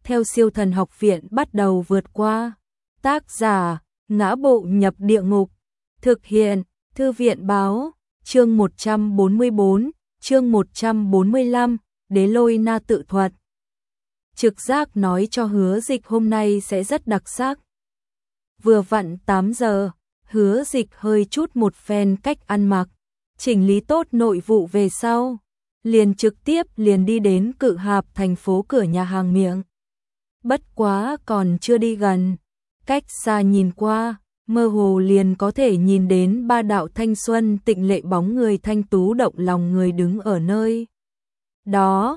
theo siêu thần học viện bắt đầu vượt qua. Tác giả, Ngã Bộ Nhập Địa Ngục. Thực hiện, Thư viện báo, chương 144, chương 145, Đế Lôi Na tự thuật. Trực giác nói cho Hứa Dịch hôm nay sẽ rất đặc sắc. Vừa vặn 8 giờ, Hứa Dịch hơi chút một phen cách ăn mặc, chỉnh lý tốt nội vụ về sau, liền trực tiếp đi đến Cự Hạp thành phố cửa nhà hàng miệng. Bất quá còn chưa đi gần, cách xa nhìn qua, mơ hồ liền có thể nhìn đến ba đạo thanh xuân tịnh lệ bóng người thanh tú động lòng người đứng ở nơi đó.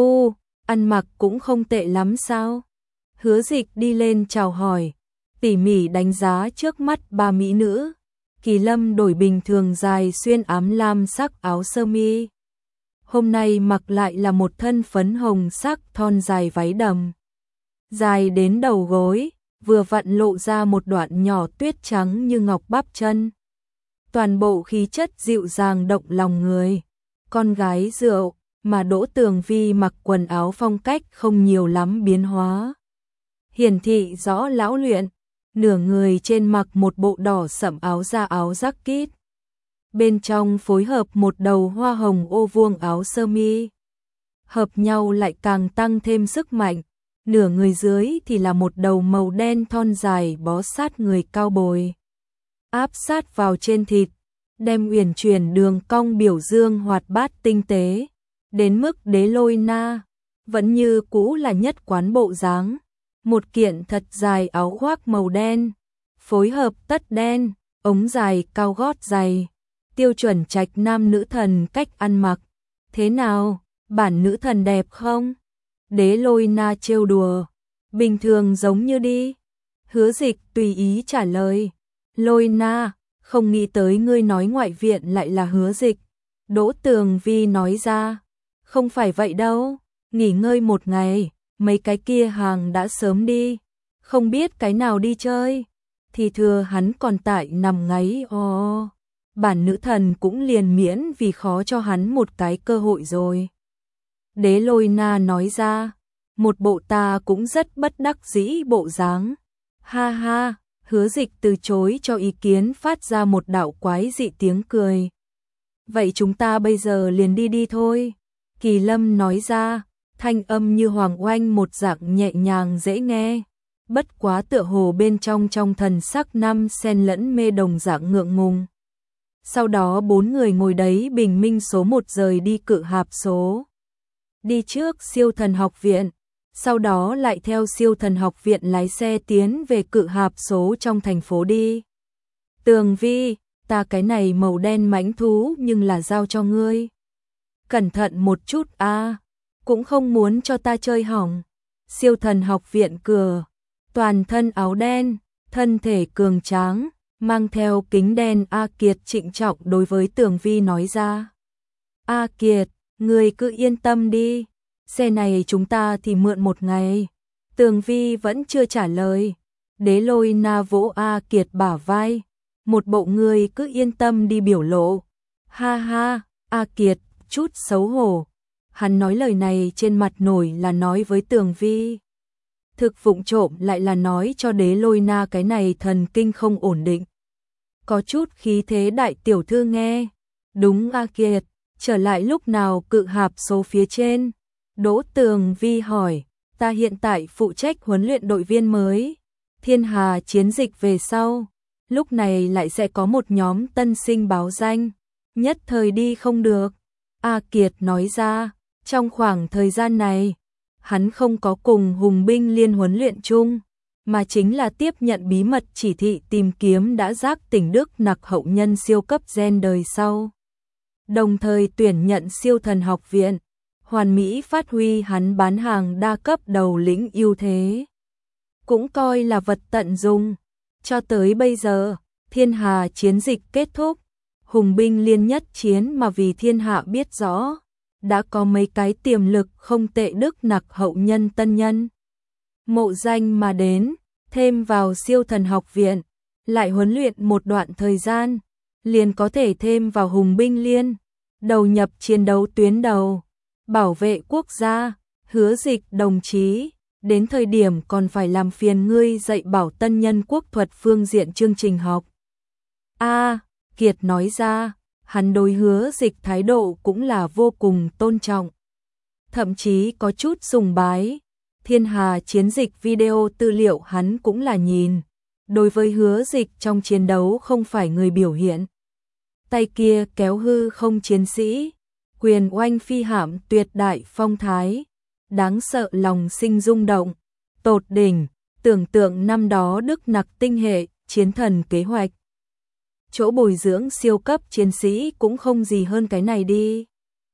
Ăn mặc cũng không tệ lắm sao? Hứa Dịch đi lên chào hỏi, tỉ mỉ đánh giá trước mắt ba mỹ nữ. Kỳ Lâm đổi bình thường dài xuyên ám lam sắc áo sơ mi, hôm nay mặc lại là một thân phấn hồng sắc thon dài váy đầm, dài đến đầu gối, vừa vặn lộ ra một đoạn nhỏ tuyết trắng như ngọc bắp chân. Toàn bộ khí chất dịu dàng động lòng người. Con gái rượu, mà Đỗ Tường Vi mặc quần áo phong cách không nhiều lắm biến hóa, hiển thị rõ lão luyện. Nửa người trên mặc một bộ đỏ sẫm áo da áo jacket, bên trong phối hợp một đầu hoa hồng ô vuông áo sơ mi, hợp nhau lại càng tăng thêm sức mạnh. Nửa người dưới thì là một đầu màu đen thon dài bó sát người cao bồi, áp sát vào trên thịt, đem uyển chuyển đường cong biểu dương hoạt bát tinh tế, đến mức Đế Lôi Na vẫn như cũ là nhất quán bộ dáng. Một kiện thật dài áo khoác màu đen, phối hợp tất đen, ống dài cao gót dày, tiêu chuẩn trạch nam nữ thần cách ăn mặc. Thế nào, bản nữ thần đẹp không? Đế Lôi Na trêu đùa. Bình thường giống như đi. Hứa Dịch tùy ý trả lời. Lôi Na, không nghĩ tới ngươi nói ngoại viện lại là Hứa Dịch. Đỗ Tường Vi nói ra. Không phải vậy đâu, nghỉ ngơi một ngày. Mấy cái kia hàng đã sớm đi, không biết cái nào đi chơi, thì thừa hắn còn tại nằm ngáy. Bản nữ thần cũng liền miễn vì khó cho hắn một cái cơ hội rồi. Đế Lôi Na nói ra, một bộ ta cũng rất bất đắc dĩ bộ dáng. Ha ha, Hứa Dịch từ chối cho ý kiến phát ra một đạo quái dị tiếng cười. Vậy chúng ta bây giờ liền đi thôi. Kỳ Lâm nói ra, thanh âm như hoàng oanh một dạng nhẹ nhàng dễ nghe, bất quá tựa hồ bên trong thần sắc năm xen lẫn mê đồng dạng ngượng ngùng. Sau đó bốn người ngồi đấy bình minh số 1 rời đi Cự Hạp số. Đi trước siêu thần học viện, sau đó lại theo siêu thần học viện lái xe tiến về Cự Hạp số trong thành phố đi. Tường Vi, ta cái này màu đen mãnh thú nhưng là giao cho ngươi. Cẩn thận một chút a. Cũng không muốn cho ta chơi hỏng. Siêu thần học viện cửa, toàn thân áo đen, thân thể cường tráng, mang theo kính đen A Kiệt trịnh trọng đối với Tường Vi nói ra. A Kiệt, ngươi cứ yên tâm đi, xe này chúng ta thì mượn một ngày. Tường Vi vẫn chưa trả lời. Đế Lôi Na vỗ A Kiệt bả vai, một bộ ngươi cứ yên tâm đi biểu lộ. Ha ha, A Kiệt chút xấu hổ. Hắn nói lời này trên mặt nổi là nói với Tường Vi, thực vụng trộm lại là nói cho Đế Lôi Na cái này thần kinh không ổn định. Có chút khí thế đại tiểu thư nghe. Đúng A Kiệt, trở lại lúc nào Cự Hạp số phía trên? Đỗ Tường Vi hỏi. Ta hiện tại phụ trách huấn luyện đội viên mới. Thiên Hà chiến dịch về sau, lúc này lại sẽ có một nhóm tân sinh báo danh, nhất thời đi không được. A Kiệt nói ra. Trong khoảng thời gian này, hắn không có cùng Hùng binh liên huấn luyện chung, mà chính là tiếp nhận bí mật chỉ thị tìm kiếm đã giác tỉnh Đức Nặc hậu nhân siêu cấp gen đời sau. Đồng thời tuyển nhận siêu thần học viện, hoàn mỹ phát huy hắn bán hàng đa cấp đầu lĩnh ưu thế. Cũng coi là vật tận dụng. Cho tới bây giờ, Thiên Hà chiến dịch kết thúc, Hùng binh liên nhất chiến mà vì thiên hạ biết rõ. Đã có mấy cái tiềm lực không tệ Đức Nặc hậu nhân tân nhân mộ danh mà đến, thêm vào siêu thần học viện, lại huấn luyện một đoạn thời gian, liền có thể thêm vào Hùng binh liên, đầu nhập chiến đấu tuyến đầu, bảo vệ quốc gia. Hứa Dịch đồng chí, đến thời điểm còn phải làm phiền ngươi dạy bảo tân nhân quốc thuật phương diện chương trình học. Kiệt nói ra, hắn đối Hứa Dịch thái độ cũng là vô cùng tôn trọng. Thậm chí có chút sùng bái. Thiên Hà chiến dịch video tư liệu hắn cũng là nhìn. Đối với Hứa Dịch trong chiến đấu không phải người biểu hiện. Tay kia kéo hư không chiến sĩ, quyền oanh phi hạm tuyệt đại phong thái, đáng sợ lòng sinh rung động, tột đỉnh, tưởng tượng năm đó Đức Nặc tinh hệ, chiến thần kế hoạch. Chỗ bồi dưỡng siêu cấp chiến sĩ cũng không gì hơn cái này đi.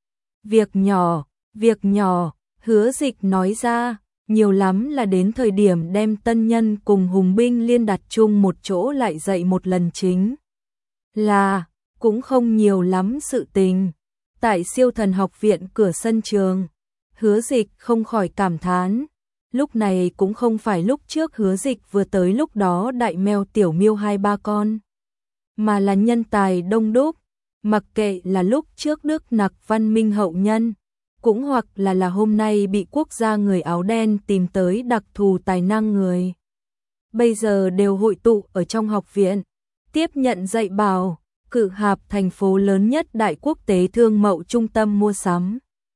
Việc nhỏ, Hứa Dịch nói ra, nhiều lắm là đến thời điểm đem tân nhân cùng hùng binh liên đặt chung một chỗ lại dạy một lần chính. Là, cũng không nhiều lắm sự tình. Tại Siêu Thần học viện cửa sân trường, Hứa Dịch không khỏi cảm thán. Lúc này cũng không phải lúc trước Hứa Dịch vừa tới lúc đó đại mèo tiểu miêu 2-3 con, mà là nhân tài đông đúc, mặc kệ là lúc trước Đức Nặc văn minh hậu nhân, cũng hoặc là hôm nay bị quốc gia người áo đen tìm tới đặc thù tài năng người. Bây giờ đều hội tụ ở trong học viện, tiếp nhận dạy bảo. Cự Hạp thành phố lớn nhất đại quốc tế thương mậu trung tâm mua sắm.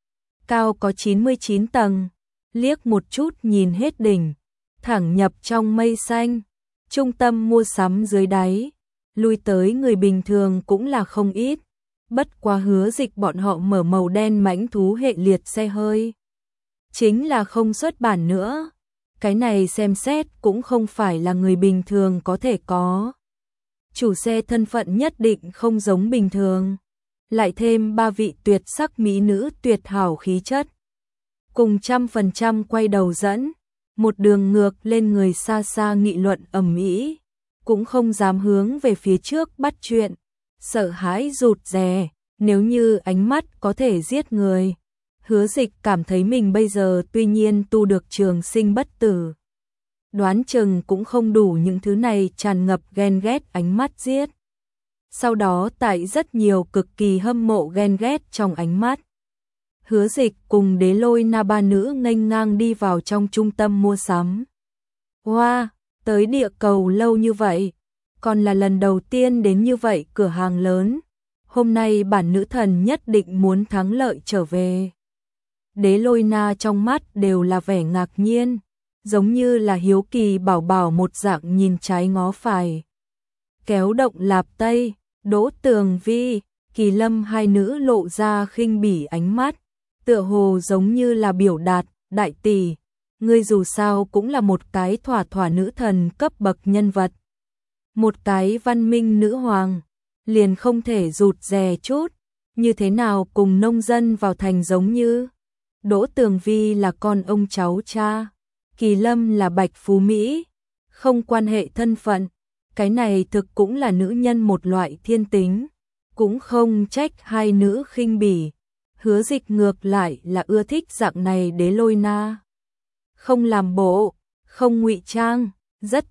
Cao có 99 tầng, liếc một chút nhìn hết đỉnh, thẳng nhập trong mây xanh. Trung tâm mua sắm dưới đáy, lui tới người bình thường cũng là không ít. Bất quá Hứa Dịch bọn họ mở màu đen mãnh thú hệ liệt xe hơi. Chính là không xuất bản nữa. Cái này xem xét cũng không phải là người bình thường có thể có. Chủ xe thân phận nhất định không giống bình thường. Lại thêm 3 vị tuyệt sắc mỹ nữ tuyệt hảo khí chất. Cùng 100% quay đầu dẫn. Một đường ngược lên người xa xa nghị luận ầm ĩ, cũng không dám hướng về phía trước bắt chuyện. Sợ hãi rụt rè, nếu như ánh mắt có thể giết người. Hứa Dịch cảm thấy mình bây giờ tuy nhiên tu được trường sinh bất tử, đoán chừng cũng không đủ những thứ này tràn ngập ghen ghét ánh mắt giết. Sau đó tại rất nhiều cực kỳ hâm mộ ghen ghét trong ánh mắt, Hứa Dịch cùng Đế Lôi Na ba nữ nghênh ngang đi vào trong trung tâm mua sắm. Wow, tới địa cầu lâu như vậy, còn là lần đầu tiên đến như vậy cửa hàng lớn. Hôm nay bản nữ thần nhất định muốn thắng lợi trở về. Đế Lôi Na trong mắt đều là vẻ ngạc nhiên, giống như là hiếu kỳ bảo bảo một dạng nhìn trái ngó phải. Kéo động lạp tây, Đỗ Tường Vi, Kỳ Lâm hai nữ lộ ra khinh bỉ ánh mắt, tựa hồ giống như là biểu đạt, đại tỷ, ngươi dù sao cũng là một cái thỏa thỏa nữ thần cấp bậc nhân vật. Một cái văn minh nữ hoàng, liền không thể rụt rè chút, như thế nào cùng nông dân vào thành giống như. Đỗ Tường Vi là con ông cháu cha, Kỳ Lâm là bạch phú Mỹ, không quan hệ thân phận, cái này thực cũng là nữ nhân một loại thiên tính, cũng không trách hai nữ khinh bỉ. Hứa Dịch ngược lại là ưa thích dạng này Đế Lôi Na. Không làm bộ, không ngụy trang, rất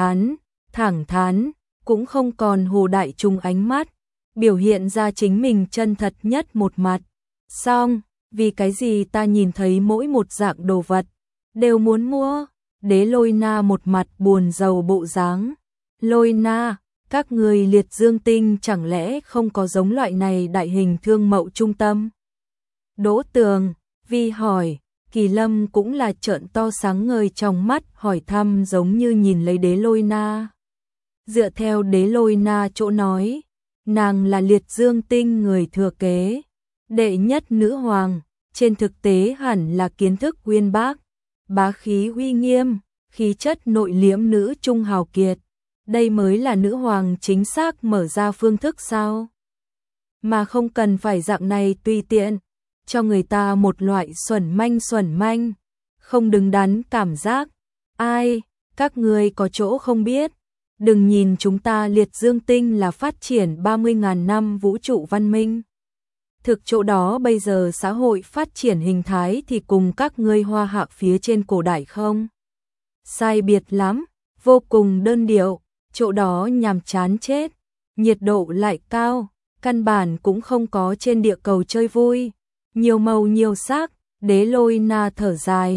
thẳng thắn, cũng không còn hồ đại trung ánh mắt, biểu hiện ra chính mình chân thật nhất một mặt. Xong, vì cái gì ta nhìn thấy mỗi một dạng đồ vật đều muốn mua. Đế Lôi Na một mặt buồn rầu bộ dáng. Lôi Na, các người liệt dương tinh chẳng lẽ không có giống loại này đại hình thương mậu trung tâm? Đỗ Tường Vi hỏi. Kỳ Lâm cũng là trợn to sáng ngời trong mắt hỏi thăm, giống như nhìn lấy Đế Lôi Na. Dựa theo Đế Lôi Na chỗ nói, nàng là liệt dương tinh người thừa kế, đệ nhất nữ hoàng, trên thực tế hẳn là kiến thức uyên bác, bá khí uy nghiêm, khí chất nội liễm nữ trung hào kiệt. Đây mới là nữ hoàng chính xác mở ra phương thức sao? Mà không cần phải dạng này tùy tiện, cho người ta một loại xuẩn manh, không đứng đắn cảm giác. Ai, các người có chỗ không biết. Đừng nhìn chúng ta liệt dương tinh là phát triển 30.000 năm vũ trụ văn minh. Thực chỗ đó bây giờ xã hội phát triển hình thái thì cùng các ngươi hoa hạ phía trên cổ đại không? Sai biệt lắm, vô cùng đơn điệu, chỗ đó nhàm chán chết, nhiệt độ lại cao, căn bản cũng không có trên địa cầu chơi vui, nhiều màu nhiều sắc. Đế Lôi Na thở dài,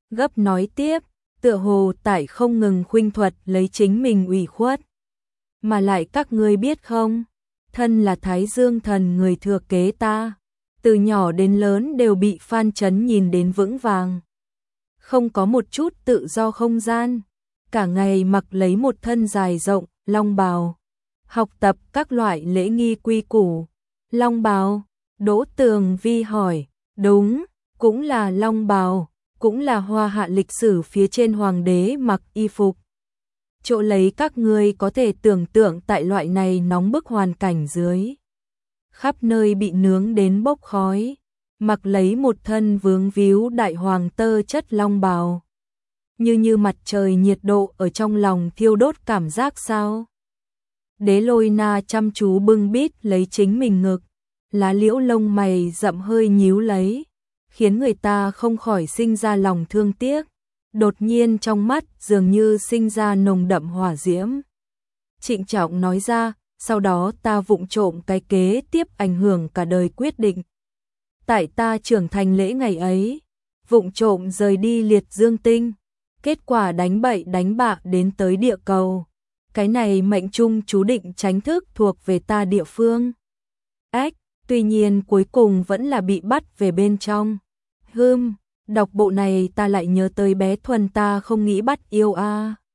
gấp nói tiếp, tựa hồ tại không ngừng khuynh thuật lấy chính mình ủy khuất. Mà lại các ngươi biết không, thân là Thái Dương thần người thừa kế ta, từ nhỏ đến lớn đều bị Phan Chấn nhìn đến vững vàng. Không có một chút tự do không gian, cả ngày mặc lấy một thân dài rộng, long bào, học tập các loại lễ nghi quy củ. Long bào? Đỗ Tường Vi hỏi, đúng, cũng là long bào, cũng là hoa hạ lịch sử phía trên hoàng đế mặc y phục. Chỗ lấy các ngươi có thể tưởng tượng tại loại này nóng bức hoàn cảnh dưới. Khắp nơi bị nướng đến bốc khói, mặc lấy một thân vướng víu đại hoàng tơ chất long bào. Như mặt trời nhiệt độ ở trong lòng thiêu đốt cảm giác sao? Đế Lôi Na chăm chú bưng bít lấy chính mình ngực, lá liễu lông mày rậm hơi nhíu lấy, khiến người ta không khỏi sinh ra lòng thương tiếc. Đột nhiên trong mắt dường như sinh ra nồng đậm hỏa diễm. Trịnh trọng nói ra, sau đó ta vụng trộm cái kế tiếp ảnh hưởng cả đời quyết định. Tại ta trưởng thành lễ ngày ấy, vụng trộm rời đi liệt dương tinh, kết quả đánh bậy đánh bạ đến tới địa cầu. Cái này mệnh trung chú định tránh thức thuộc về ta địa phương. Ách, tuy nhiên cuối cùng vẫn là bị bắt về bên trong. Đọc bộ này ta lại nhớ tới bé Thuần ta không nghĩ bắt yêu a.